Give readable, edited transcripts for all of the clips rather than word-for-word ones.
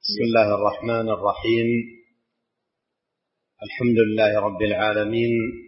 بسم الله الرحمن الرحيم. الحمد لله رب العالمين،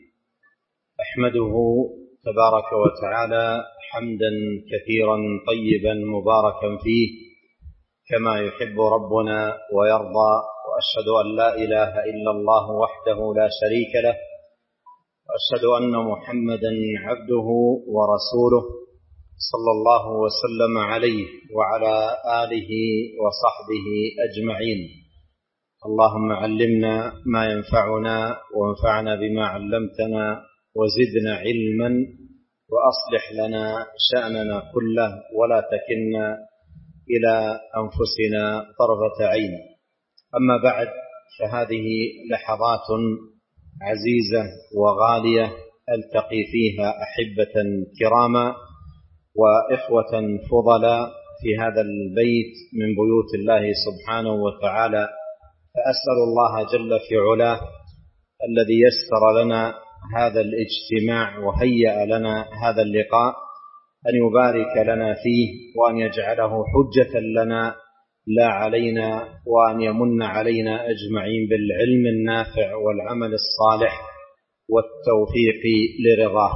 أحمده تبارك وتعالى حمدا كثيرا طيبا مباركا فيه كما يحب ربنا ويرضى، وأشهد أن لا إله إلا الله وحده لا شريك له، وأشهد أن محمدا عبده ورسوله صلى الله وسلم عليه وعلى آله وصحبه أجمعين. اللهم علمنا ما ينفعنا وانفعنا بما علمتنا وزدنا علما وأصلح لنا شأننا كله ولا تكلنا إلى أنفسنا طرفة عين. أما بعد، فهذه لحظات عزيزة وغالية ألتقي فيها أحبة كراما وإخوة فضلا في هذا البيت من بيوت الله سبحانه وتعالى، فأسأل الله جل في علاه الذي يسر لنا هذا الاجتماع وهيأ لنا هذا اللقاء أن يبارك لنا فيه، وأن يجعله حجة لنا لا علينا، وأن يمن علينا أجمعين بالعلم النافع والعمل الصالح والتوفيق لرضاه.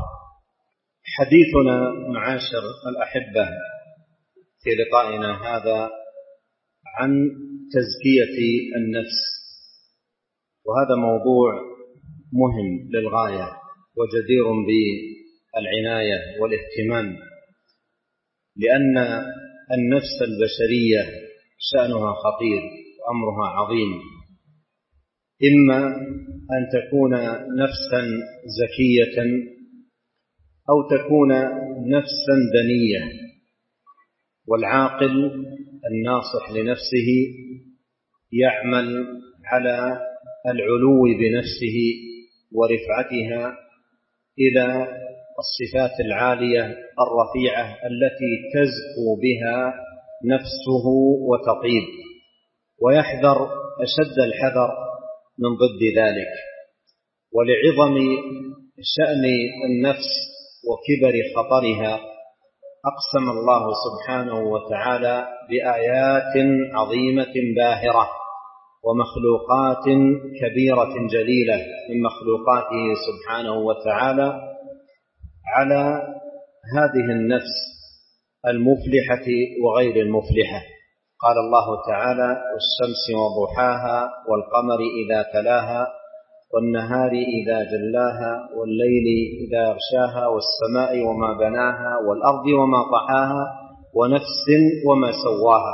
حديثنا معاشر الأحبة في لقائنا هذا عن تزكية النفس، وهذا موضوع مهم للغاية وجدير بالعناية والاهتمام، لأن النفس البشرية شأنها خطير وأمرها عظيم، إما أن تكون نفسا زكية أو تكون نفسا دنية. والعاقل الناصح لنفسه يعمل على العلو بنفسه ورفعتها إلى الصفات العالية الرفيعة التي تزكو بها نفسه وتطيب، ويحذر أشد الحذر من ضد ذلك. ولعظم شأن النفس وكبر خطرها أقسم الله سبحانه وتعالى بآيات عظيمة باهرة ومخلوقات كبيرة جليلة من مخلوقاته سبحانه وتعالى على هذه النفس المفلحة وغير المفلحة. قال الله تعالى: والشمس وضحاها والقمر إذا تلاها والنهار إذا جلاها والليل إذا يغشاها والسماء وما بناها والأرض وما طحاها ونفس وما سواها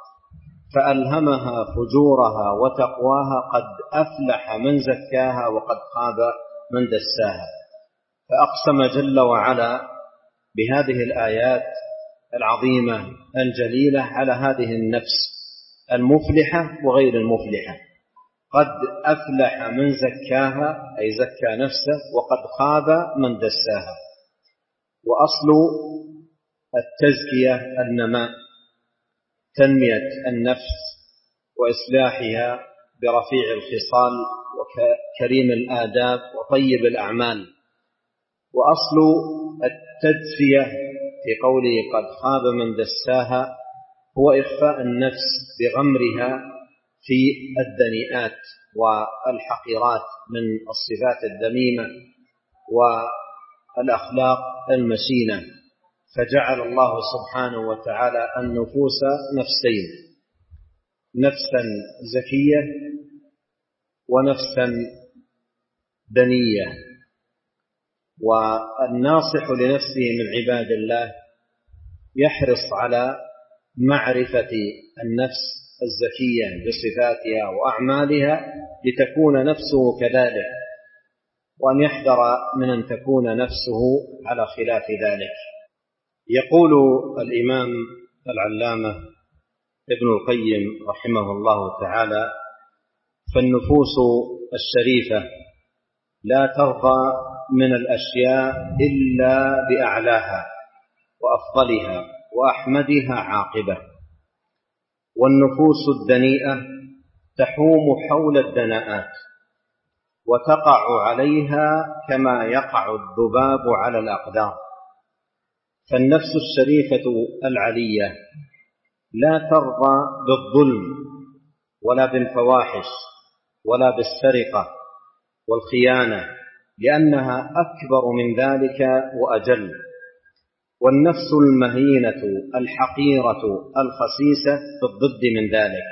فألهمها فجورها وتقواها قد أفلح من زكاها وقد خاب من دساها. فأقسم جل وعلا بهذه الآيات العظيمة الجليلة على هذه النفس المفلحة وغير المفلحة. قد أفلح من زكاها أي زكى نفسه، وقد خاب من دساها. وأصل التزكية النماء، تنمية النفس وإصلاحها برفيع الخصال وكريم الآداب وطيب الأعمال. وأصل التدفية في قوله قد خاب من دساها هو إخفاء النفس بغمرها في الدنيئات والحقيرات من الصفات الذميمة والأخلاق المشينة. فجعل الله سبحانه وتعالى النفوس نفسين: نفسا زكية ونفسا دنية. والناصح لنفسه من عباد الله يحرص على معرفة النفس الزكية بصفاتها وأعمالها لتكون نفسه كذلك، وأن يحذر من أن تكون نفسه على خلاف ذلك. يقول الإمام العلامة ابن القيم رحمه الله تعالى: فالنفوس الشريفة لا ترضى من الأشياء إلا بأعلاها وأفضلها وأحمدها عاقبة، والنفوس الدنيئة تحوم حول الدناءات وتقع عليها كما يقع الذباب على الأقدار. فالنفس الشريفة العلية لا ترضى بالظلم ولا بالفواحش ولا بالسرقة والخيانة، لأنها أكبر من ذلك وأجل. والنفس المهينة الحقيرة الخسيسة بالضد من ذلك،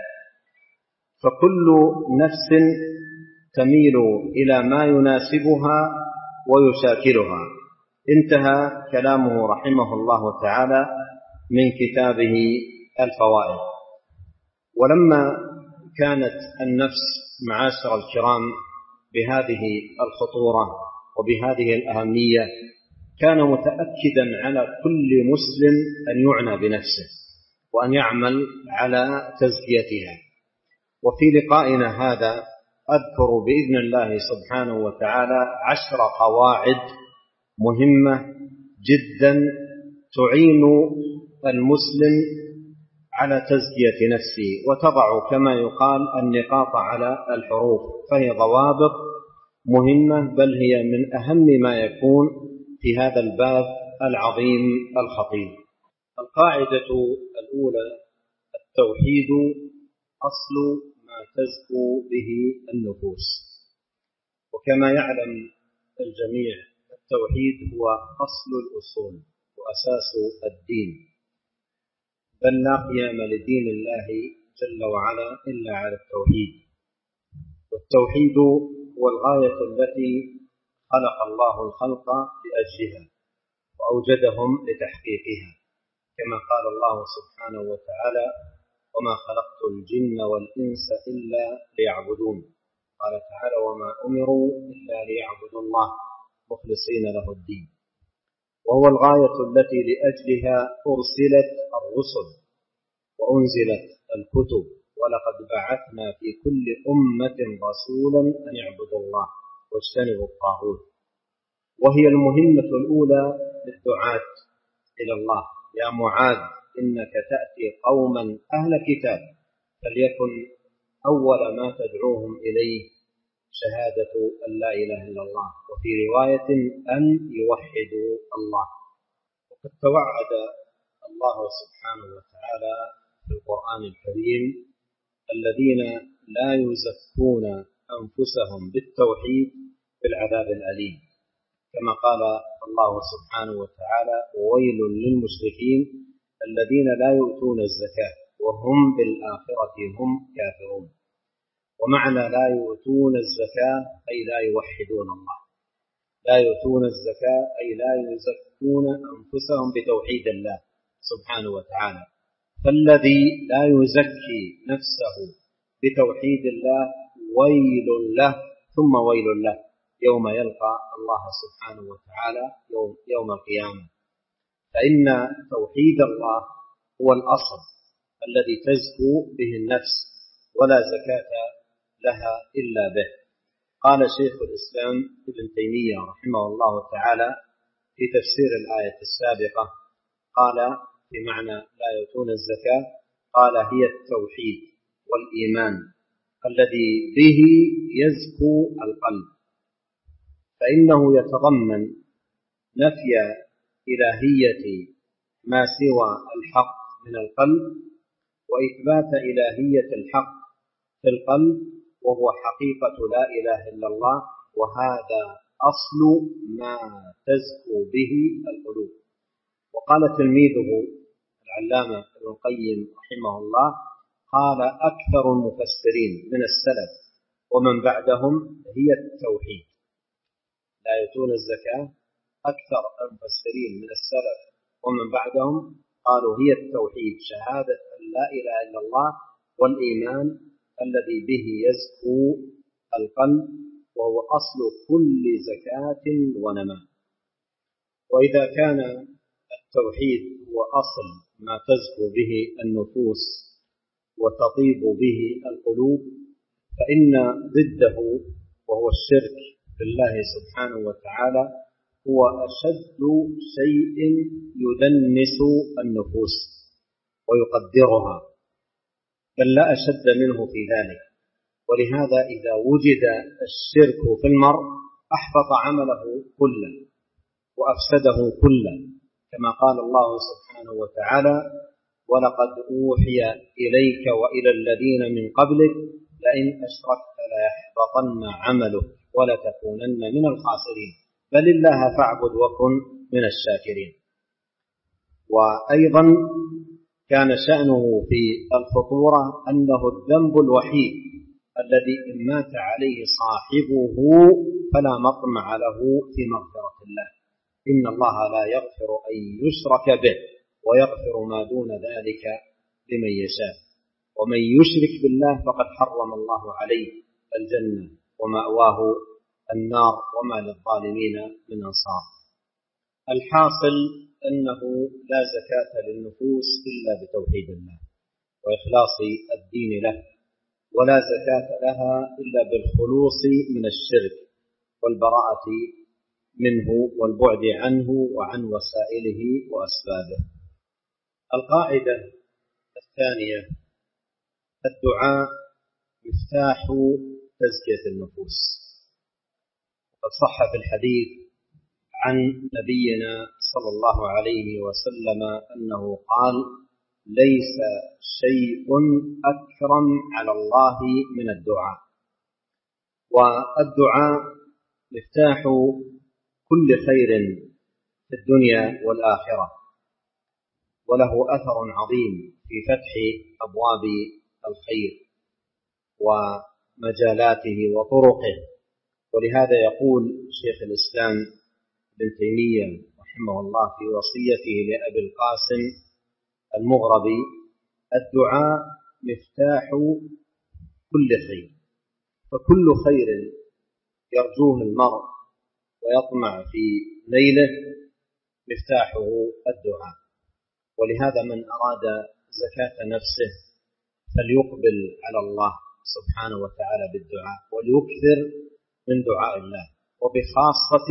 فكل نفس تميل إلى ما يناسبها ويشاكلها. انتهى كلامه رحمه الله تعالى من كتابه الفوائد. ولما كانت النفس معاشر الكرام بهذه الخطورة وبهذه الأهمية، كان متأكدا على كل مسلم أن يعنى بنفسه وأن يعمل على تزكيتها. وفي لقائنا هذا أذكر بإذن الله سبحانه وتعالى 10 قواعد مهمة جدا تعين المسلم على تزكية نفسه، وتضع كما يقال النقاط على الحروف، فهي ضوابط مهمة، بل هي من أهم ما يكون في هذا الباب العظيم الخطير. القاعدة الأولى: التوحيد أصل ما تزكو به النفوس. وكما يعلم الجميع، التوحيد هو أصل الأصول وأساس الدين، بل لا قيام لدين الله جل وعلا إلا على التوحيد. والتوحيد هو الغاية التي خلق الله الخلق لأجلها وأوجدهم لتحقيقها، كما قال الله سبحانه وتعالى: وما خلقت الجن والإنس إلا ليعبدون. قال تعالى: وما أمروا إلا ليعبدوا الله مخلصين له الدين. وهو الغاية التي لأجلها أرسلت الرسل وأنزلت الكتب، ولقد بعثنا في كل أمة رسولا أن يعبدوا الله واجتنبوا الطاغوت. وهي المهمة الأولى للدعاة إلى الله. يا معاذ إنك تأتي قوما أهل كتاب، فليكن أول ما تدعوهم إليه شهادة أن لا إله إلا الله، وفي رواية أن يوحدوا الله. وقد توعد الله سبحانه وتعالى في القرآن الكريم الذين لا يزكون أنفسهم بالتوحيد بالعذاب الأليم، كما قال الله سبحانه وتعالى: وويل للمشركين الذين لا يؤتون الزكاة وهم بالآخرة هم كافرون. ومعنى لا يؤتون الزكاة أي لا يوحدون الله، لا يؤتون الزكاة أي لا يزكون أنفسهم بتوحيد الله سبحانه وتعالى. فالذي لا يزكي نفسه بتوحيد الله ويل له ثم ويل له يوم يلقى الله سبحانه وتعالى يوم القيامة. فإن توحيد الله هو الأصل الذي تزكو به النفس، ولا زكاة لها إلا به. قال شيخ الإسلام ابن تيمية رحمه الله تعالى في تفسير الآية السابقة، قال في معنى لا يؤتون الزكاة، قال: هي التوحيد والإيمان الذي به يزكو القلب، فإنه يتضمن نفي إلهية ما سوى الحق من القلب، وإثبات إلهية الحق في القلب، وهو حقيقة لا إله إلا الله، وهذا أصل ما تزكو به القلوب. وقال تلميذه العلامة ابن القيم رحمه الله، قال: أكثر المفسرين من السلف ومن بعدهم هي التوحيد. لا يؤتون الزكاة، أكثر المفسرين من السلف ومن بعدهم قالوا هي التوحيد، شهادة أن لا إله إلا الله، والإيمان الذي به يزكو القلب، وهو أصل كل زكاة ونماء. وإذا كان التوحيد هو أصل ما تزكو به النفوس وتطيب به القلوب، فإن ضده وهو الشرك بالله سبحانه وتعالى هو أشد شيء يدنس النفوس ويقدرها، بل لا أشد منه في ذلك. ولهذا إذا وجد الشرك في المرء أحبط عمله كله وأفسده كله، كما قال الله سبحانه وتعالى: ولقد أوحي إليك وإلى الذين من قبلك لئن أشركت ليحبطن عملك ولتكونن من الخاسرين بل الله فاعبد وكن من الشاكرين. وأيضا كان شأنه في الفطورة أنه الذنب الوحيد الذي إن مات عليه صاحبه فلا مطمع له في مغفرة الله. إن الله لا يغفر أن يشرك به ويغفر ما دون ذلك لمن يشاء، ومن يشرك بالله فقد حرم الله عليه الجنة ومأواه النار وما للظالمين من أنصار. الحاصل أنه لا زكاة للنفوس إلا بتوحيد الله وإخلاص الدين له، ولا زكاة لها إلا بالخلوص من الشرك والبراءة منه والبعد عنه وعن وسائله وأسبابه. القاعدة الثانية: الدعاء مفتاح تزكية النفوس. وقد صح في الحديث عن نبينا صلى الله عليه وسلم أنه قال: ليس شيء أكرم على الله من الدعاء. والدعاء مفتاح كل خير في الدنيا والآخرة، وله أثر عظيم في فتح أبواب الخير ومجالاته وطرقه. ولهذا يقول شيخ الإسلام ابن تيمية رحمه الله في وصيته لأبي القاسم المغربي: الدعاء مفتاح كل خير، فكل خير يرجوه المرء ويطمع في نيله مفتاحه الدعاء. ولهذا من أراد زكاة نفسه فليقبل على الله سبحانه وتعالى بالدعاء وليكثر من دعاء الله، وبخاصة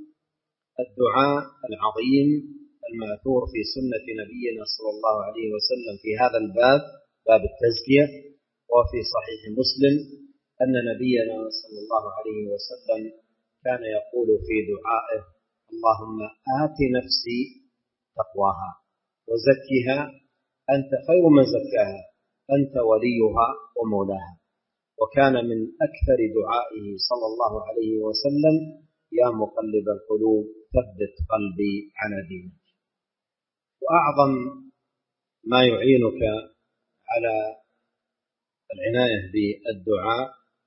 الدعاء العظيم الماثور في سنة نبينا صلى الله عليه وسلم في هذا الباب، باب التزكية. وفي صحيح مسلم أن نبينا صلى الله عليه وسلم كان يقول في دعائه: اللهم آت نفسي تقواها وزكها أنت خير من زكاها أنت وليها ومولاها. وكان من أكثر دعائه صلى الله عليه وسلم: يا مقلب القلوب ثبت قلبي على دينك. وأعظم ما يعينك على العناية بالدعاء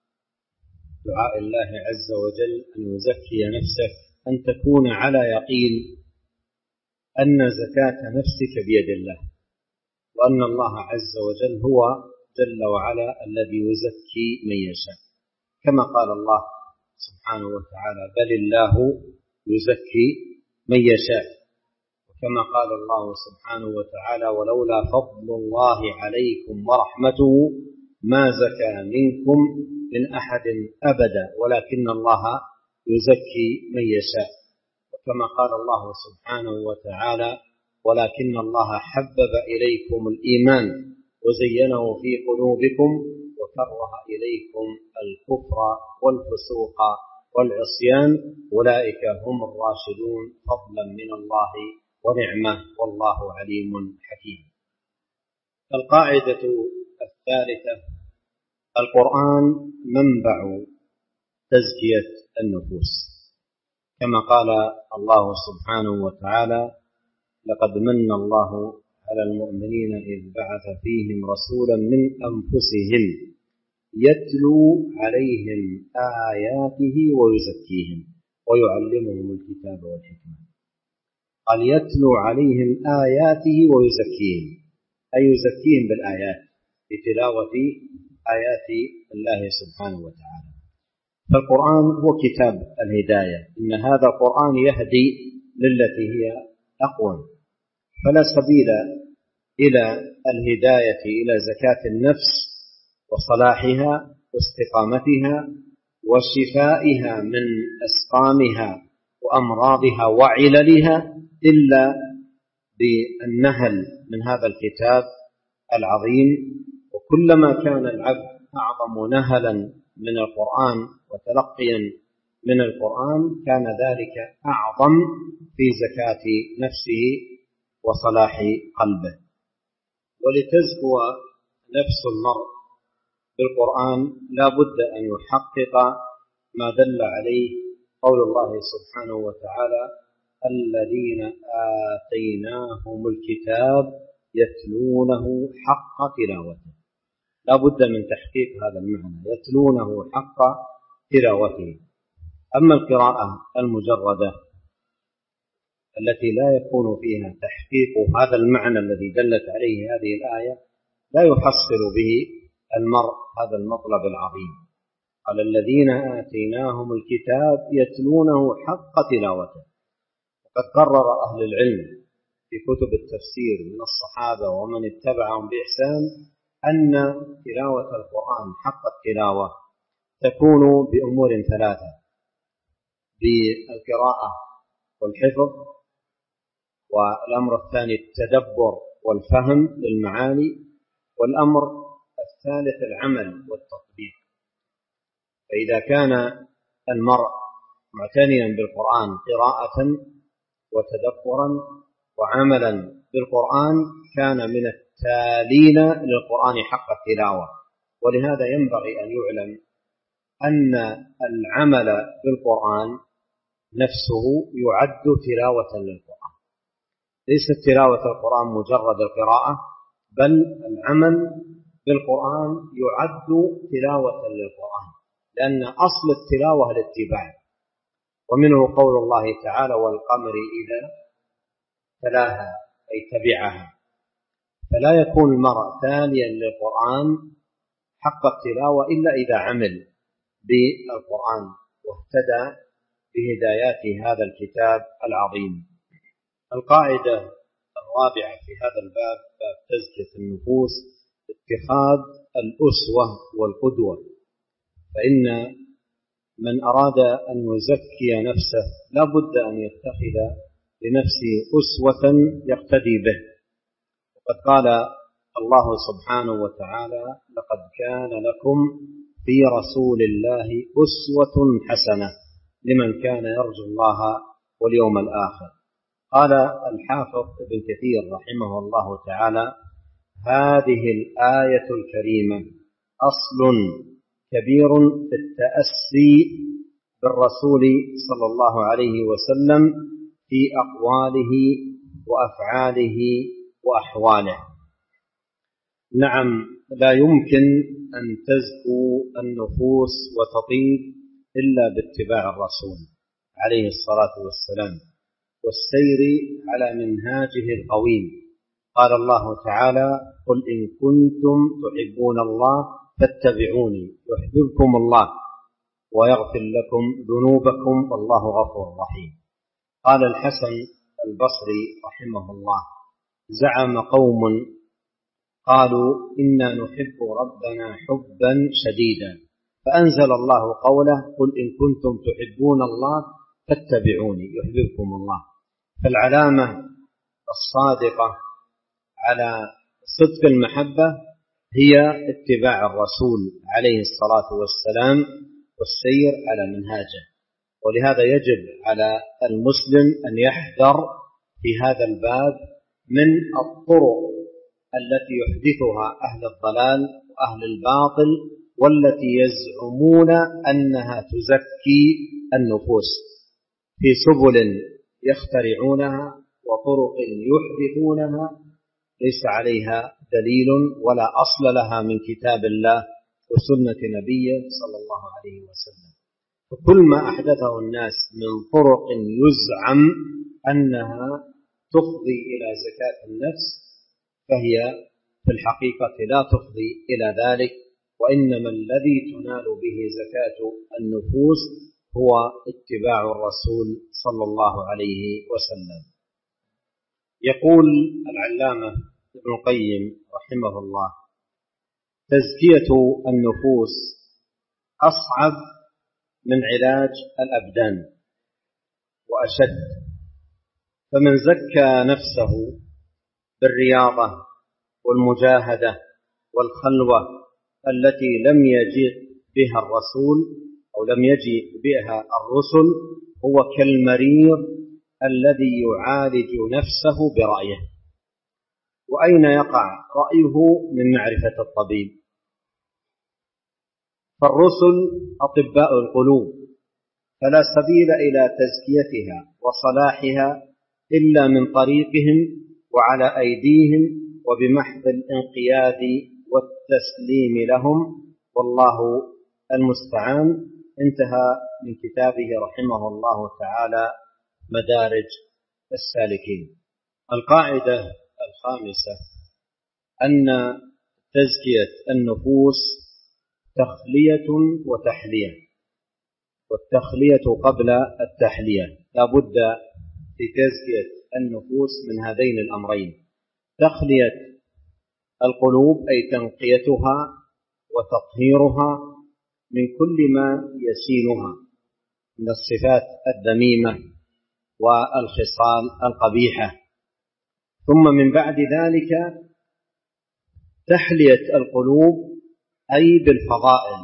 دعاء الله عز وجل أن يزكي نفسك، أن تكون على يقين أن زكاة نفسك بيد الله، وأن الله عز وجل هو جل وعلا الذي يزكي من يشاء، كما قال الله سبحانه وتعالى: بل الله يزكي من يشاء. وكما قال الله سبحانه وتعالى: ولولا فضل الله عليكم ورحمته ما زكى منكم من أحد أبدا ولكن الله يزكي من يشاء. وكما قال الله سبحانه وتعالى: ولكن الله حبب إليكم الإيمان وزينه في قلوبكم وكره إليكم الكفر والفسوق والعصيان أولئك هم الراشدون فضلا من الله ونعمة والله عليم حكيم. القاعدة الثالثة: القرآن منبع تزكية النفوس، كما قال الله سبحانه وتعالى: لقد من الله على المؤمنين إذ بعث فيهم رسولا من أنفسهم يتلو عليهم آياته ويزكيهم ويعلمهم الكتاب والحكمة. قال: يتلو عليهم آياته ويزكيهم، أي يزكيهم بالآيات بتلاوة آيات الله سبحانه وتعالى. فالقرآن هو كتاب الهداية، إن هذا القرآن يهدي للتي هي أقوم، فلا سبيل إلى الهداية إلى زكاة النفس وصلاحها واستقامتها وشفائها من أسقامها وأمراضها وعللها إلا بالنهل من هذا الكتاب العظيم. وكلما كان العبد أعظم نهلا من القرآن وتلقيا من القرآن كان ذلك أعظم في زكاة نفسه وصلاح قلبه. ولتزكو نفس المرء بالقرآن لا بد أن يحقق ما دل عليه قول الله سبحانه وتعالى: الذين آتيناهم الكتاب يتلونه حق تلاوته. لا بد من تحقيق هذا المعنى، يتلونه حق تلاوته. أما القراءة المجردة التي لا يكون فيها تحقيق هذا المعنى الذي دلت عليه هذه الآية لا يحصل به المرء هذا المطلب العظيم. قال: الذين آتيناهم الكتاب يتلونه حق تلاوته. وقد قرر أهل العلم في كتب التفسير من الصحابة ومن اتبعهم بإحسان أن تلاوة القرآن حق التلاوة تكون بأمور ثلاثة: بالقراءة والحفظ، والأمر الثاني التدبر والفهم للمعاني، والأمر الثالث العمل والتطبيق. فإذا كان المرء معتنيا بالقرآن قراءة وتدبرا وعملا بالقرآن كان من التالين للقرآن حق التلاوة. ولهذا ينبغي أن يعلم أن العمل بالقرآن نفسه يعد تلاوة للقرآن، ليست تلاوة القرآن مجرد القراءة، بل العمل بالقرآن يعد تلاوة للقرآن، لأن أصل التلاوة الاتباع. ومنه قول الله تعالى: والقمر إذا تلاها، أي تبعها. فلا يكون المرء تاليا للقرآن حق التلاوة إلا إذا عمل بالقرآن واهتدى بهدايات هذا الكتاب العظيم. القاعدة الرابعة في هذا الباب، باب تزكية النفوس، اتخاذ الأسوة والقدوة. فإن من أراد أن يزكي نفسه لا بد أن يتخذ لنفسه أسوة يقتدي به. وقد قال الله سبحانه وتعالى: لقد كان لكم في رسول الله أسوة حسنة لمن كان يرجو الله واليوم الآخر. قال الحافظ ابن كثير رحمه الله تعالى: هذه الآية الكريمة أصل كبير في التأسي بالرسول صلى الله عليه وسلم في أقواله وأفعاله وأحواله. نعم، لا يمكن أن تزكو النفوس وتطيب إلا باتباع الرسول عليه الصلاة والسلام والسير على منهاجه القويم. قال الله تعالى: قل إن كنتم تحبون الله فاتبعوني يحببكم الله ويغفر لكم ذنوبكم والله غفور رحيم. قال الحسن البصري رحمه الله: زعم قوم قالوا إنا نحب ربنا حبا شديدا، فأنزل الله قوله: قل إن كنتم تحبون الله فاتبعوني يحببكم الله. فالعلامة الصادقة على صدق المحبة هي اتباع الرسول عليه الصلاة والسلام والسير على منهاجه. ولهذا يجب على المسلم أن يحذر في هذا الباب من الطرق التي يحدثها أهل الضلال وأهل الباطل، والتي يزعمون أنها تزكي النفوس، في سبل يخترعونها وطرق يحدثونها ليس عليها دليل ولا أصل لها من كتاب الله وسنة نبيه صلى الله عليه وسلم. فكل ما أحدثه الناس من طرق يزعم أنها تفضي إلى زكاة النفس فهي في الحقيقة لا تفضي إلى ذلك، وإنما الذي تنال به زكاة النفوس هو اتباع الرسول صلى الله عليه وسلم. يقول العلامة ابن القيم رحمه الله: تزكية النفوس أصعب من علاج الأبدان وأشد. فمن زكى نفسه بالرياضة والمجاهدة والخلوة التي لم يجئ بها الرسول أو لم يجئ بها الرسل هو كالمريض الذي يعالج نفسه برأيه. وأين يقع رأيه من معرفة الطبيب؟ فالرسل أطباء القلوب، فلا سبيل إلى تزكيتها وصلاحها إلا من طريقهم وعلى أيديهم وبمحض الانقياد والتسليم لهم، والله المستعان. انتهى من كتابه رحمه الله تعالى مدارج السالكين. القاعدة الخامسة أن تزكية النفوس تخلية وتحلية، والتخلية قبل التحلية. لا بد في تزكية النفوس من هذين الأمرين: تخلية القلوب أي تنقيتها وتطهيرها من كل ما يسينها من الصفات الذميمة والخصال القبيحة، ثم من بعد ذلك تحلية القلوب أي بالفضائل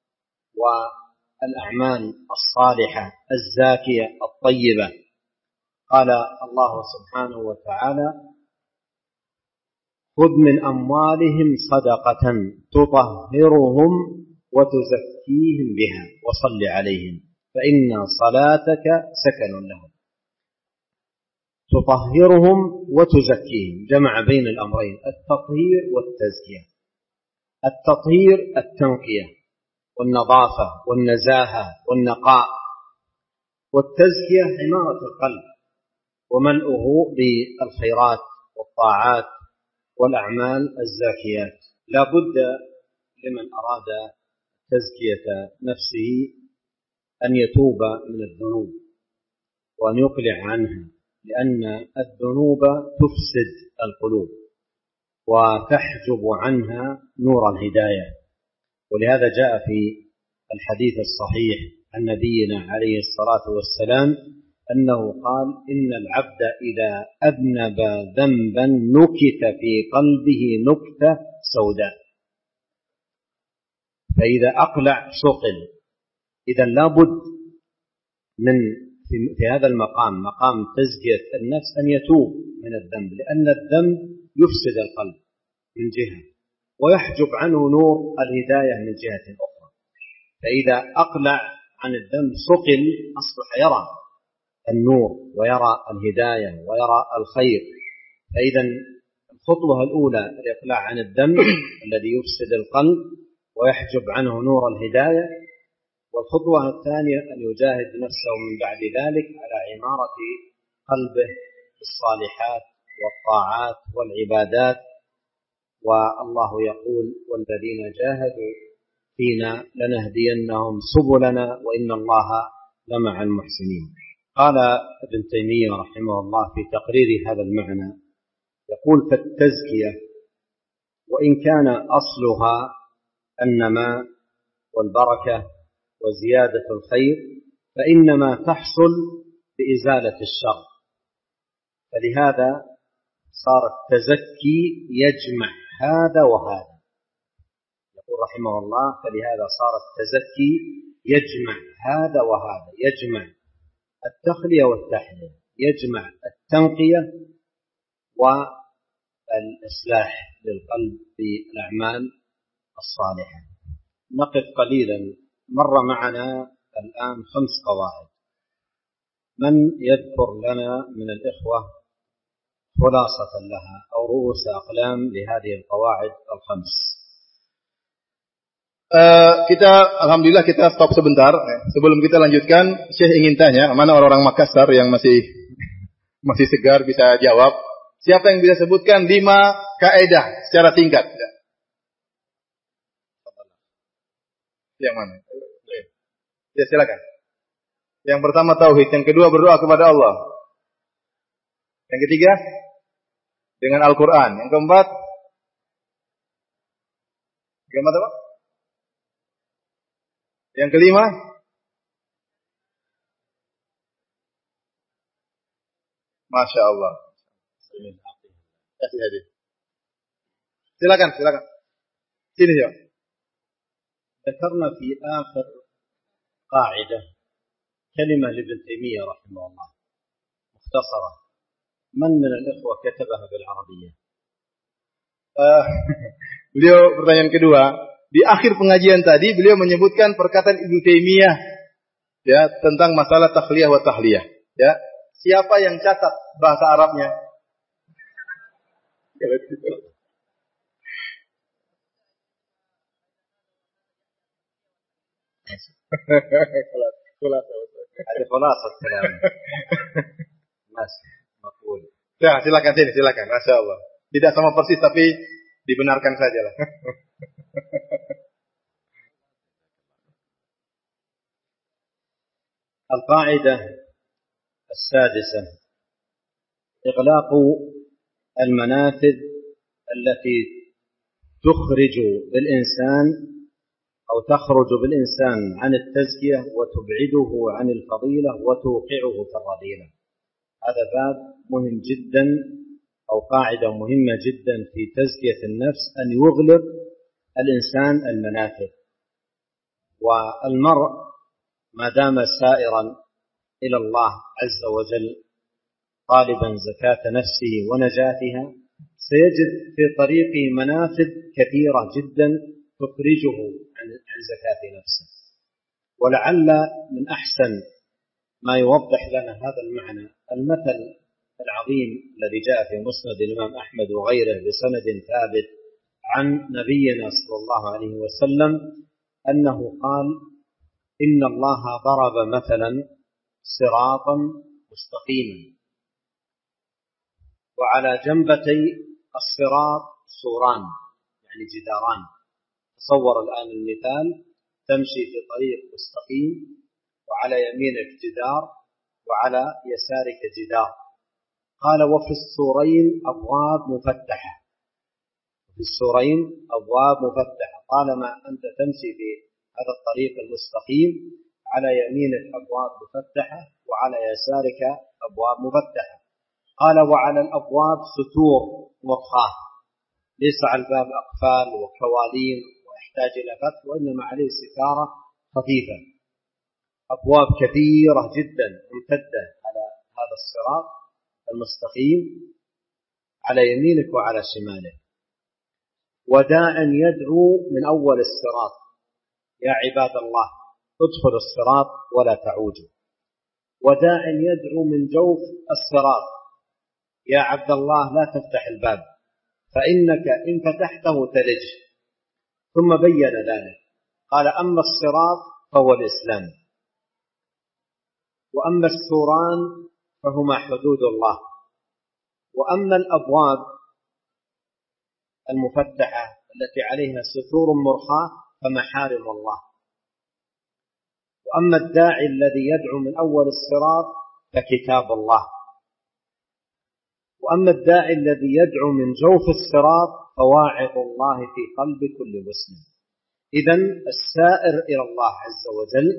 والأعمال الصالحة الزاكية الطيبة. قال الله سبحانه وتعالى: خذ من أموالهم صدقة تطهرهم وتزكيهم بها وصل عليهم فإن صلاتك سكن لهم. تطهرهم وتزكيهم، جمع بين الأمرين: التطهير والتزكية. التطهير التنقية والنظافة والنزاهة والنقاء، والتزكية حماية القلب وملؤه بالخيرات والطاعات والأعمال الزاكيات. لا بد لمن أراد تزكية نفسه أن يتوب من الذنوب وأن يقلع عنها، لأن الذنوب تفسد القلوب وتحجب عنها نور الهداية. ولهذا جاء في الحديث الصحيح عن نبينا عليه الصلاة والسلام أنه قال: إن العبد إذا أذنب ذنبا نكت في قلبه نكتة سوداء، فإذا أقلع صقل. إذا لا بد من في هذا المقام، مقام تزكية النفس، أن يتوب من الذنب، لأن الذنب يفسد القلب من جهة ويحجب عنه نور الهداية من جهة أخرى. فإذا أقلع عن الذنب صقل، أصبح يرى النور ويرى الهداية ويرى الخير. فإذا الخطوة الأولى الإقلاع عن الذنب الذي يفسد القلب ويحجب عنه نور الهداية، والخطوة الثانية أن يجاهد نفسه من بعد ذلك على عمارة قلبه بالصالحات والطاعات والعبادات. والله يقول: والذين جاهدوا فينا لنهدينهم سبلنا وإن الله لمع المحسنين. قال ابن تيمية رحمه الله في تقرير هذا المعنى، يقول: فالتزكية وإن كان أصلها النماء والبركة وزيادة الخير، فإنما تحصل بإزالة الشر. فلهذا صار التزكي يجمع هذا وهذا. يقول رحمه الله: فلهذا صار التزكي يجمع هذا وهذا، يجمع التخلية والتحلية، يجمع التنقية والإصلاح للقلب بالأعمال الصالحة. نقف قليلا. مر معنا الآن 5 قواعد. من يذكر لنا من الإخوة خلاصة لها أو رؤوس أقلام لهذه القواعد ال5؟ Kita alhamdulillah kita stop sebentar. Sebelum kita lanjutkan, Syekh ingin tanya, mana orang-orang Makassar yang masih segar bisa jawab? Siapa yang bisa sebutkan 5 kaidah secara singkat? Yang mana? Ya, silakan. Yang pertama tauhid, yang kedua berdoa kepada Allah. Yang ketiga dengan Al-Qur'an. Yang keempat apa? Yang kelima Masya Allah. Kasih hadiah. Silakan. Sini ya. ذكرنا في آخر قاعدة كلمة لابن تيمية رحمه الله مختصرة. من الإخوة كتبها بالعربية؟ Beliau pertanyaan kedua, di akhir pengajian tadi beliau menyebutkan perkataan Ibnu Taimiyah ya tentang masalah takhliyah wa tahliyah. Ya, siapa yang catat bahasa Arabnya? Ada خلاصة الكلام. Mas, makbul. Ya, silakan sini, silakan. Masya Allah. Tidak sama persis tapi dibenarkan sajalah. القاعدة السادسة إغلاق المنافذ التي تخرج بالإنسان أو تخرج بالإنسان عن التزكية وتبعده عن الفضيلة وتوقعه في الرذيلة. هذا باب مهم جدا أو قاعدة مهمة جدا في تزكية النفس أن يغلق الإنسان المنافذ. والمرء ما دام سائرا إلى الله عز وجل طالبا زكاة نفسه ونجاتها سيجد في طريقه منافذ كثيرة جدا تخرجه عن زكاة نفسه. ولعل من أحسن ما يوضح لنا هذا المعنى المثل العظيم الذي جاء في مسند الإمام أحمد وغيره بسند ثابت عن نبينا صلى الله عليه وسلم أنه قال: إن الله ضرب مثلا صراطا مستقيما وعلى جنبتي الصراط سوران يعني جداران. تصور الآن المثال: تمشي في طريق مستقيم وعلى يمينك جدار وعلى يسارك جدار. قال: وفي السورين أبواب مفتحة. في السورين أبواب مفتحة. طالما أنت تمشي في هذا الطريق المستقيم على يمينك أبواب مفتحة وعلى يسارك أبواب مفتحة. قال: وعلى الأبواب ستور مرخاة، ليس على الباب أقفال وكوالين ويحتاج إلى فتح، وإنما عليه ستارة خفيفة. أبواب كثيرة جدا ممتدة على هذا الصراط المستقيم على يمينك وعلى شمالك. وداع يدعو من أول الصراط: يا عباد الله ادخلوا الصراط ولا تعوجوا. وداع يدعو من جوف الصراط: يا عبد الله لا تفتح الباب فإنك إن فتحته تلج. ثم بين ذلك قال: أما الصراط فهو الإسلام، وأما السوران فهما حدود الله، وأما الأبواب المفتحة التي عليها ستور مرخاة فمحارم الله، وأما الداعي الذي يدعو من أول الصراط فكتاب الله، وأما الداعي الذي يدعو من جوف الصراط فواعظ الله في قلب كل مسلم. إذن السائر إلى الله عز وجل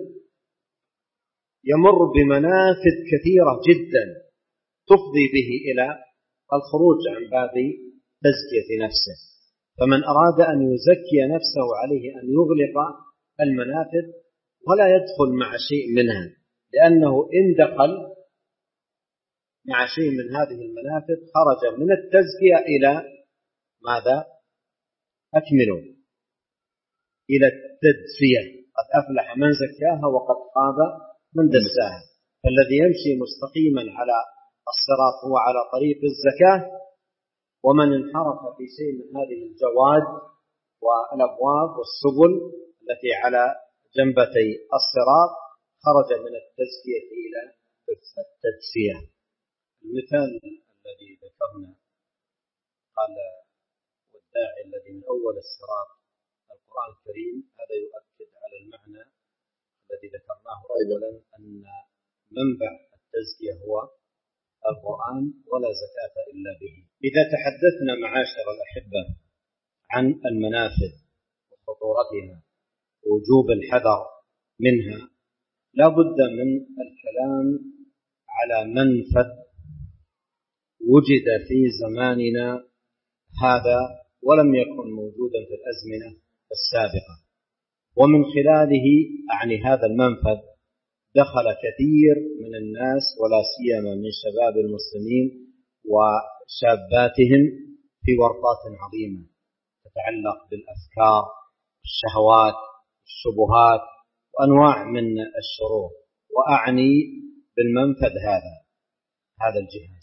يمر بمنافذ كثيرة جدا تفضي به إلى الخروج عن باب تزكية نفسه. فمن أراد أن يزكي نفسه عليه أن يغلق المنافذ ولا يدخل مع شيء منها، لأنه إن دخل مع شيء من هذه المنافذ خرج من التزكية إلى ماذا؟ أكملوا، إلى التدسية. قد أفلح من زكاها وقد خاب من دساها. فالذي يمشي مستقيما على الصراط هو على طريق الزكاة، ومن انحرف في شيء من هذه الجواد والأبواب والسبل التي على جنبتي الصراط خرج من التزكية إلى التدسية. المثال الذي ذكرنا قال: والداعي الذي من أول الصراط، القرآن الكريم هذا يؤكد على المعنى الذي ذكرناه أولا، أن منبع التزكية هو القرآن ولا زكاة إلا به. إذا تحدثنا معاشر الأحبة عن المنافذ وخطورتها ووجوب الحذر منها، لا بد من الكلام على منفذ وجد في زماننا هذا ولم يكن موجودا في الأزمنة السابقة، ومن خلاله أعني هذا المنفذ دخل كثير من الناس ولا سيما من شباب المسلمين وشاباتهم في ورطات عظيمة تتعلق بالأفكار، الشهوات، الشبهات، وأنواع من الشرور. وأعني بالمنفذ هذا الجهاز.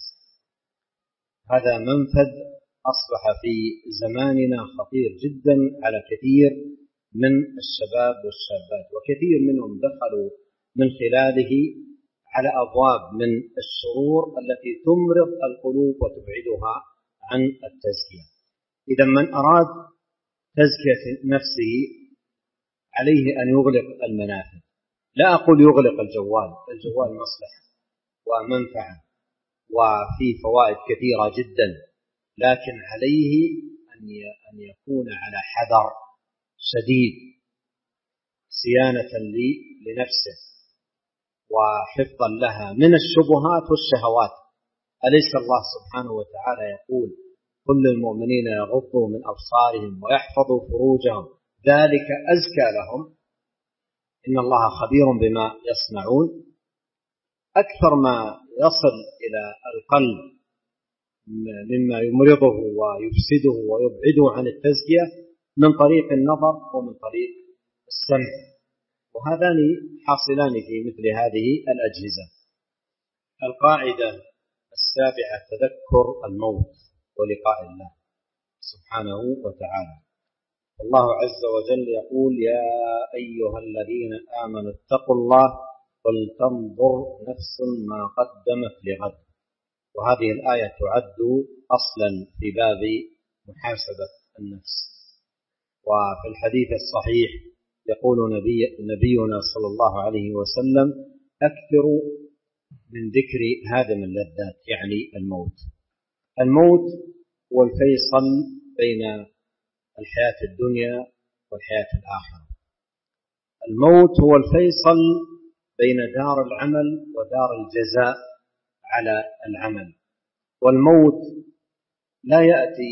هذا منفذ أصبح في زماننا خطير جدا على كثير من الشباب والشابات، وكثير منهم دخلوا من خلاله على أبواب من الشرور التي تمرض القلوب وتبعدها عن التزكية. إذا من أراد تزكية نفسه عليه أن يغلق المنافذ. لا أقول يغلق الجوال مصلحة ومنفعة وفي فوائد كثيرة جدا، لكن عليه أن يكون على حذر شديد صيانة لنفسه وحفظا لها من الشبهات والشهوات. أليس الله سبحانه وتعالى يقول كل المؤمنين يغضوا من أبصارهم ويحفظوا فروجهم ذلك أزكى لهم، إن الله خبير بما يصنعون. أكثر ما يصل إلى القلب مما يمرضه ويفسده ويبعده عن التزكية من طريق النظر ومن طريق السمع، وهذان حاصلان في مثل هذه الأجهزة. القاعدة السابعة تذكر الموت ولقاء الله سبحانه وتعالى. الله عز وجل يقول يا أيها الذين آمنوا اتقوا الله ولتنظر نفس ما قدمت لغد. وهذه الآية تعد أصلا في باب محاسبة النفس. وفي الحديث الصحيح يقول نبينا صلى الله عليه وسلم أكثروا من ذكر هادم اللذات، يعني الموت. الموت هو الفيصل بين الحياة الدنيا والحياة الآخرة. الموت هو الفيصل بين دار العمل ودار الجزاء على العمل. والموت لا يأتي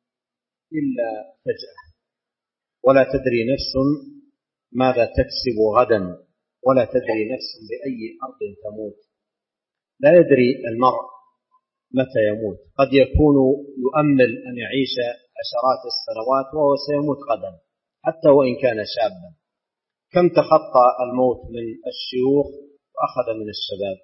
إلا فجأة، ولا تدري نفس ماذا تكسب غدا، ولا تدري نفس بأي أرض تموت. لا يدري المرء متى يموت. قد يكون يؤمل أن يعيش عشرات السنوات وهو سيموت غدا حتى وإن كان شابا. كم تخطى الموت من الشيوخ وأخذ من الشباب.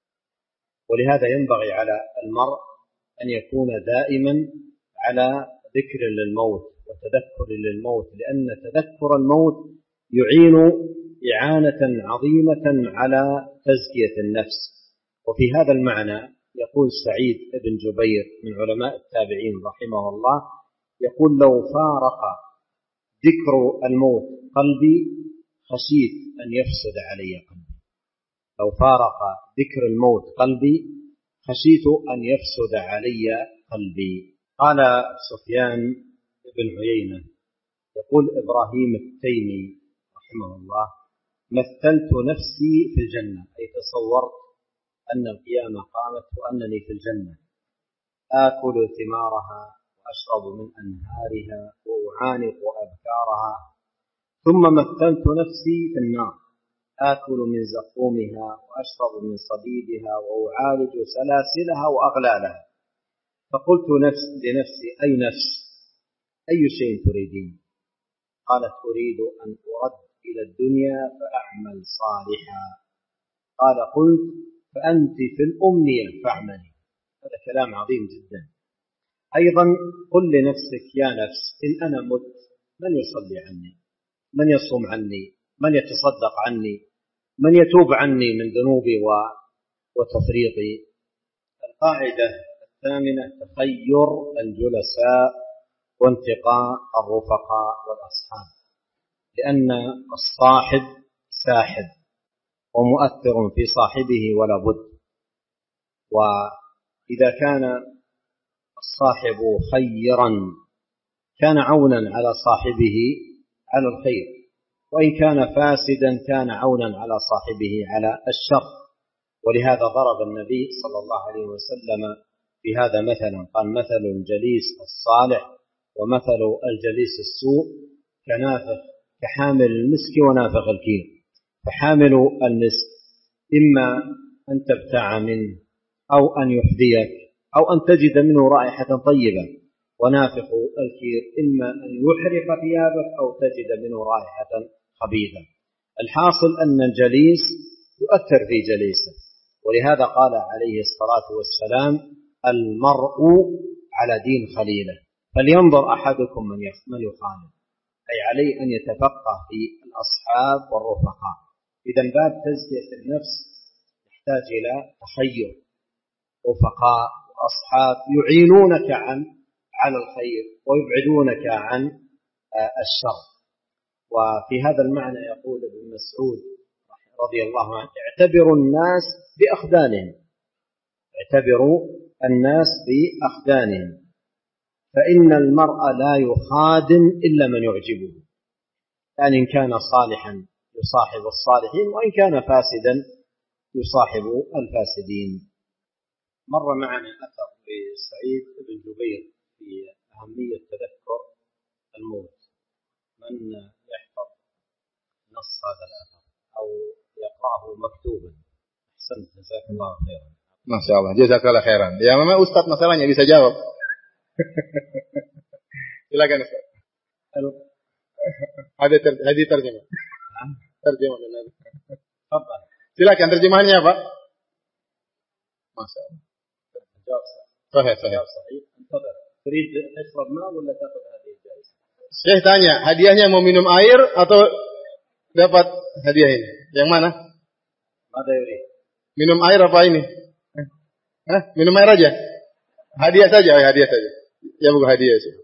ولهذا ينبغي على المرء أن يكون دائما على ذكر للموت وتذكر للموت، لأن تذكر الموت يعين إعانة عظيمة على تزكية النفس. وفي هذا المعنى يقول سعيد بن جبير من علماء التابعين رحمه الله، يقول لو فارق ذكر الموت قلبي خشيت أن يفسد علي قلبي. لو فارق ذكر الموت قلبي خشيت أن يفسد علي قلبي. قال سفيان بن عيينة يقول إبراهيم التيمي رحمه الله مثلت نفسي في الجنة، أي تصورت أن القيامة قامت وأنني في الجنة آكل ثمارها وأشرب من أنهارها وأعانق أبكارها، ثم مثلت نفسي في النار آكل من زقومها وأشرب من صديدها وأعالج سلاسلها وأغلالها. فقلت لنفسي أي نفس أي شيء تريدين؟ قالت أريد أن أرد إلى الدنيا فأعمل صالحا. قال قلت فأنت في الأمنية فاعملي. هذا كلام عظيم جدا. أيضا قل لنفسك يا نفس إن أنا مت من يصلي عني؟ من يصوم عني؟ من يتصدق عني؟ من يتوب عني من ذنوبي وتفريطي؟ القاعدة الثامنة تخير الجلساء وانتقاء الرفقاء والأصحاب، لأن الصاحب ساحب ومؤثر في صاحبه ولا بد. وإذا كان الصاحب خيرا كان عونا على صاحبه على الخير، وإن كان فاسدا كان عونا على صاحبه على الشر. ولهذا ضرب النبي صلى الله عليه وسلم في هذا مثلا، قال مثل الجليس الصالح ومثل الجليس السوء كحامل المسك ونافخ الكير. فحامل المسك إما أن تبتاع منه أو أن يحذيك أو أن تجد منه رائحة طيبة، ونافخ الكير إما أن يحرق ثيابك أو تجد منه رائحة خبيثة. الحاصل أن الجليس يؤثر في جليسه، ولهذا قال عليه الصلاة والسلام: المرء على دين خليله، فلينظر أحدكم من يخالف، أي عليه أن يتفقه في الأصحاب والرفقاء. إذا باب تزكية النفس يحتاج إلى تخير رفقاء وأصحاب يعينونك على الخير ويبعدونك عن الشر. وفي هذا المعنى يقول ابن مسعود رضي الله عنه: اعتبروا الناس بأخدانهم، اعتبروا الناس بأخدانهم، فإن المرء لا يخادن إلا من يعجبه. يعني إن كان صالحا يصاحب الصالحين، وإن كان فاسدا يصاحب الفاسدين. مر معنا أثر لسعيد بن جبير في أهمية تذكر الموت. من يحفظ نص هذا الأثر أو يقرأه مكتوبا؟ أحسنت، جزاك الله خيرا. Masya Allah, jazakallah khairan. Ya memang Ustadz masalahnya bisa jawab. Silakan Ustaz. Ada terjemah. Terjemah benar. Silakan terjemahannya Pak. Masya Allah. جواب صحيح. انتظر. تريد تشرب ماء ولا تأخذ هذه الجائزة؟ Syekh tanya, hadiahnya mau minum air atau dapat hadiah ini? Yang mana? ماذا يريد؟ Minum air apa ini? Minum air aja. Hadiah saja, hadiah saja. Ya bukan hadiah sih.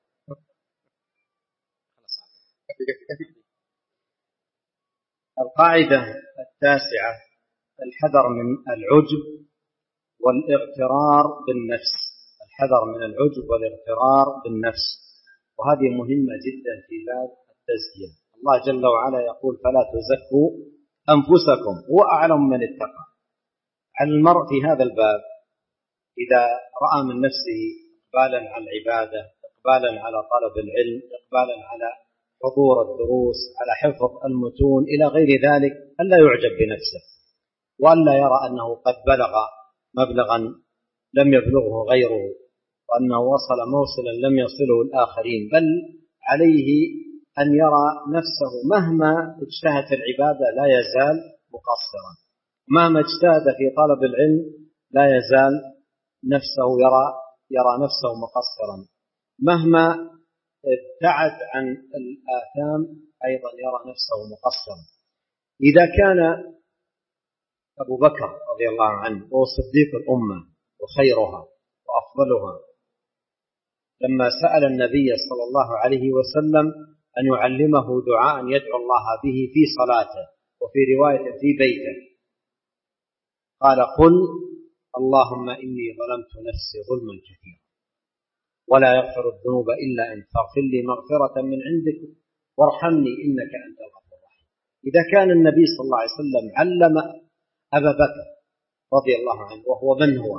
القاعدة التاسعة: الحذر من العجب والاغترار بالنفس. الحذر من العجب والاغترار بالنفس، وهذه مهمة جدا في باب التزكية. الله جل وعلا يقول: فلا تزكوا أنفسكم هو أعلم من اتقى. على المرء في هذا الباب إذا رأى من نفسه إقبالا على العبادة، إقبالا على طلب العلم، إقبالا على حضور الدروس، على حفظ المتون إلى غير ذلك، ألا يعجب بنفسه، وألا يرى أنه قد بلغ مبلغا لم يبلغه غيره، وأنه وصل موصلا لم يصله الآخرين، بل عليه أن يرى نفسه مهما اجتهد العبادة لا يزال مقصرا، مهما اجتهد في طلب العلم لا يزال نفسه يرى نفسه مقصرا، مهما ابتعد عن الآثام أيضا يرى نفسه مقصرا. إذا كان أبو بكر رضي الله عنه هو صديق الأمة وخيرها وأفضلها، لما سأل النبي صلى الله عليه وسلم أن يعلمه دعاء يدعو الله به في صلاته، وفي رواية في بيته، قال: قل اللهم إني ظلمت نفسي ظلما كثيرا ولا يغفر الذنوب إلا أنت فاغفر لي مغفرة من عندك وارحمني إنك أنت الغفور الرحيم. إذا كان النبي صلى الله عليه وسلم علم أبا بكر رضي الله عنه، وهو من هو،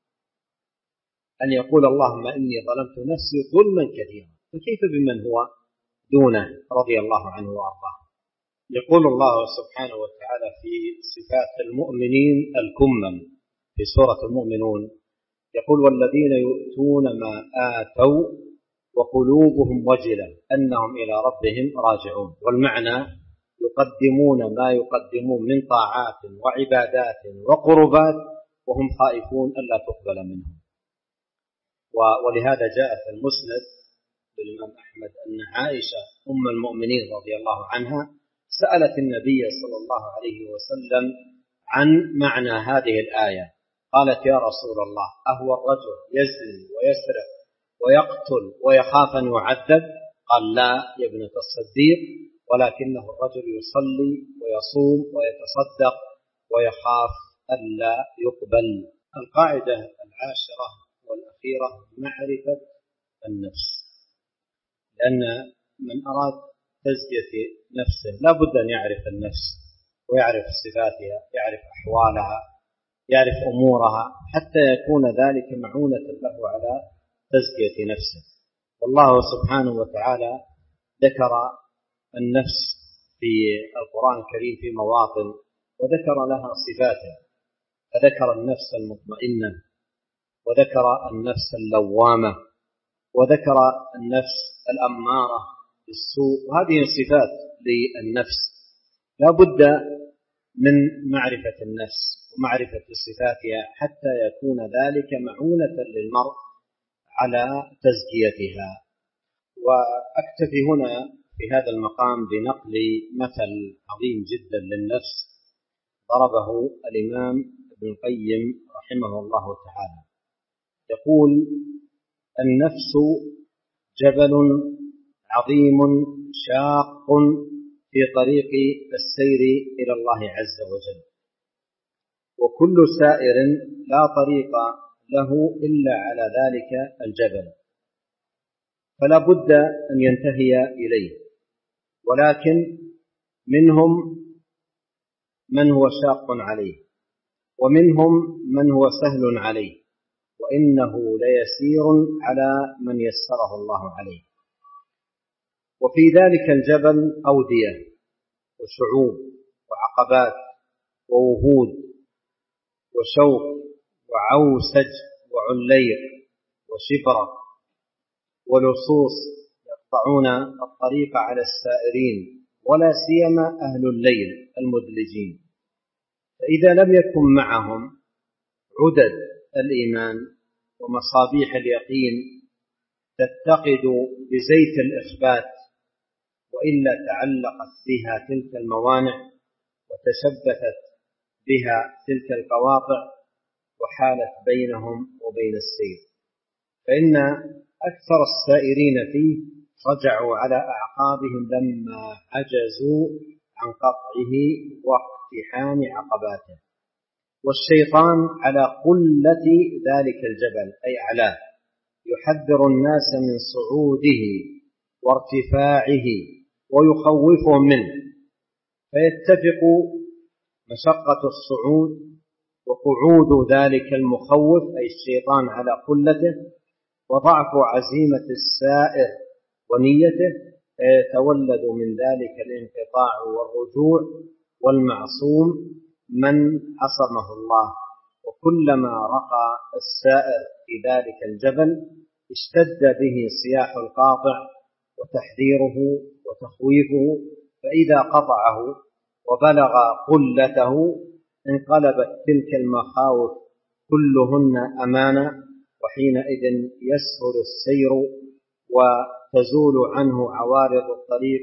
أن يقول اللهم إني ظلمت نفسي ظلما كثيرا، فكيف بمن هو دونه رضي الله عنه وأرضاه؟ يقول الله سبحانه وتعالى في صفات المؤمنين الكمم في سورة المؤمنون، يقول: والذين يؤتون ما آتوا وقلوبهم وجلة أنهم إلى ربهم راجعون. والمعنى يقدمون ما يقدمون من طاعات وعبادات وقربات وهم خائفون ألا تقبل منهم. ولهذا جاء في المسند للإمام أحمد أن عائشة أم المؤمنين رضي الله عنها سألت النبي صلى الله عليه وسلم عن معنى هذه الآية، قالت: يا رسول الله، أهو الرجل يزني ويسرق ويقتل ويخاف أن يعذب؟ قال: لا يا ابنة الصديق، ولكنه الرجل يصلي ويصوم ويتصدق ويخاف ألا يقبل. القاعدة العاشرة والأخيرة: معرفة النفس، لأن من أراد تزكية نفسه لا بد أن يعرف النفس ويعرف صفاتها، يعرف أحوالها، يعرف أمورها، حتى يكون ذلك معونة له على تزكية نفسه. والله سبحانه وتعالى ذكر النفس في القرآن الكريم في مواطن وذكر لها صفاتها، فذكر النفس المطمئنة، وذكر النفس اللوامة، وذكر النفس الأمارة بالسوء، وهذه صفات للنفس لا بد من معرفة النفس ومعرفة صفاتها حتى يكون ذلك معونة للمرء على تزكيتها. وأكتفي هنا في هذا المقام بنقل مثل عظيم جدا للنفس ضربه الإمام ابن القيم رحمه الله تعالى، يقول: النفس جبل عظيم شاق في طريق السير إلى الله عز وجل، وكل سائر لا طريق له إلا على ذلك الجبل، فلا بد أن ينتهي إليه، ولكن منهم من هو شاق عليه ومنهم من هو سهل عليه، وإنه ليسير على من يسره الله عليه. وفي ذلك الجبل أودية وشعوب وعقبات ووهود وشوك وعوسج وعليق وشبرة ولصوص يقطعون الطريق على السائرين، ولا سيما أهل الليل المدلجين. فإذا لم يكن معهم عدد الإيمان ومصابيح اليقين تتقد بزيت الإخبات، وإلا تعلقت بها تلك الموانع وتشبثت بها تلك القواطع وحالت بينهم وبين السير، فإن أكثر السائرين فيه رجعوا على أعقابهم لما عجزوا عن قطعه واقتحام عقباته. والشيطان على قلة ذلك الجبل أي علاه يحذر الناس من صعوده وارتفاعه ويخوفهم منه، فيتفق مشقة الصعود وقعود ذلك المخوف أي الشيطان على قلته وضعف عزيمة السائر ونيته، فيتولد من ذلك الانقطاع والرجوع، والمعصوم من عصمه الله. وكلما رقى السائر في ذلك الجبل اشتد به صياح القاطع وتحذيره وتخويفه، فإذا قطعه وبلغ قلته انقلبت تلك المخاوف كلهن أمانة، وحينئذ يسهل السير وتزول عنه عوارض الطريق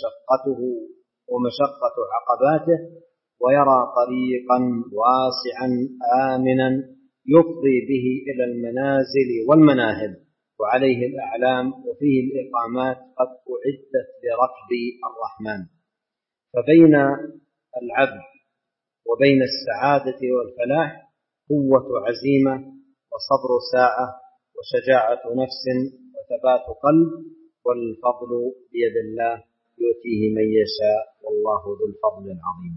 ومشقة عقباته، ويرى طريقا واسعا آمنا يفضي به إلى المنازل والمناهل وعليه الأعلام، وفيه الإقامات قد أعدت لركب الرحمن. فبين العبد وبين السعادة والفلاح قوة عزيمة وصبر ساعة وشجاعة نفس وثبات قلب، والفضل بيد الله يؤتيه من يشاء والله ذو الفضل العظيم.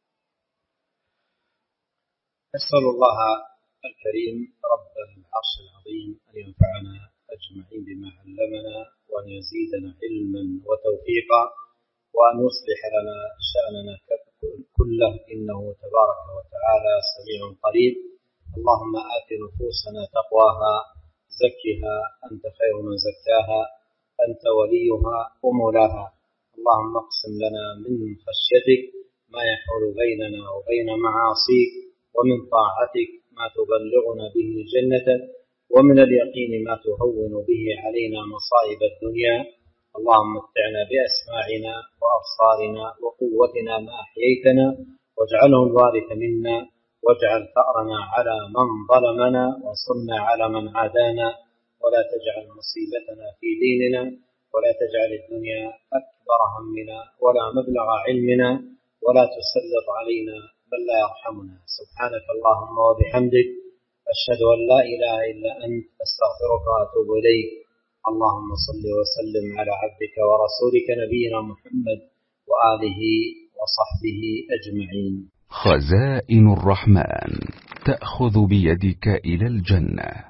أسأل الله الكريم رب العرش العظيم أن ينفعنا أجمعين بما علمنا، وأن يزيدنا علما وتوفيقا، وأن يصلح لنا شأننا كله، إنه تبارك وتعالى سميع قريب. اللهم آت نفوسنا تقواها زكها أنت خير من زكاها أنت وليها ومولاها. اللهم اقسم لنا من خشيتك ما يحول بيننا وبين معاصيك، ومن طاعتك ما تبلغنا به جنتك، ومن اليقين ما تهون به علينا مصائب الدنيا. اللهم متعنا بأسماعنا وأبصارنا وقوتنا ما أحييتنا، واجعله الوارث منا، واجعل ثأرنا على من ظلمنا، وانصرنا على من عادانا، ولا تجعل مصيبتنا في ديننا، ولا تجعل الدنيا أكبر همنا ولا مبلغ علمنا، ولا تسلط علينا من لا يرحمنا. سبحانك اللهم وبحمدك، أشهد أن لا إله إلا أنت، أستغفرك وأتوب إليك. اللهم صل وسلم على عبدك ورسولك نبينا محمد وآله وصحبه أجمعين. خزائن الرحمن تأخذ بيدك إلى الجنة.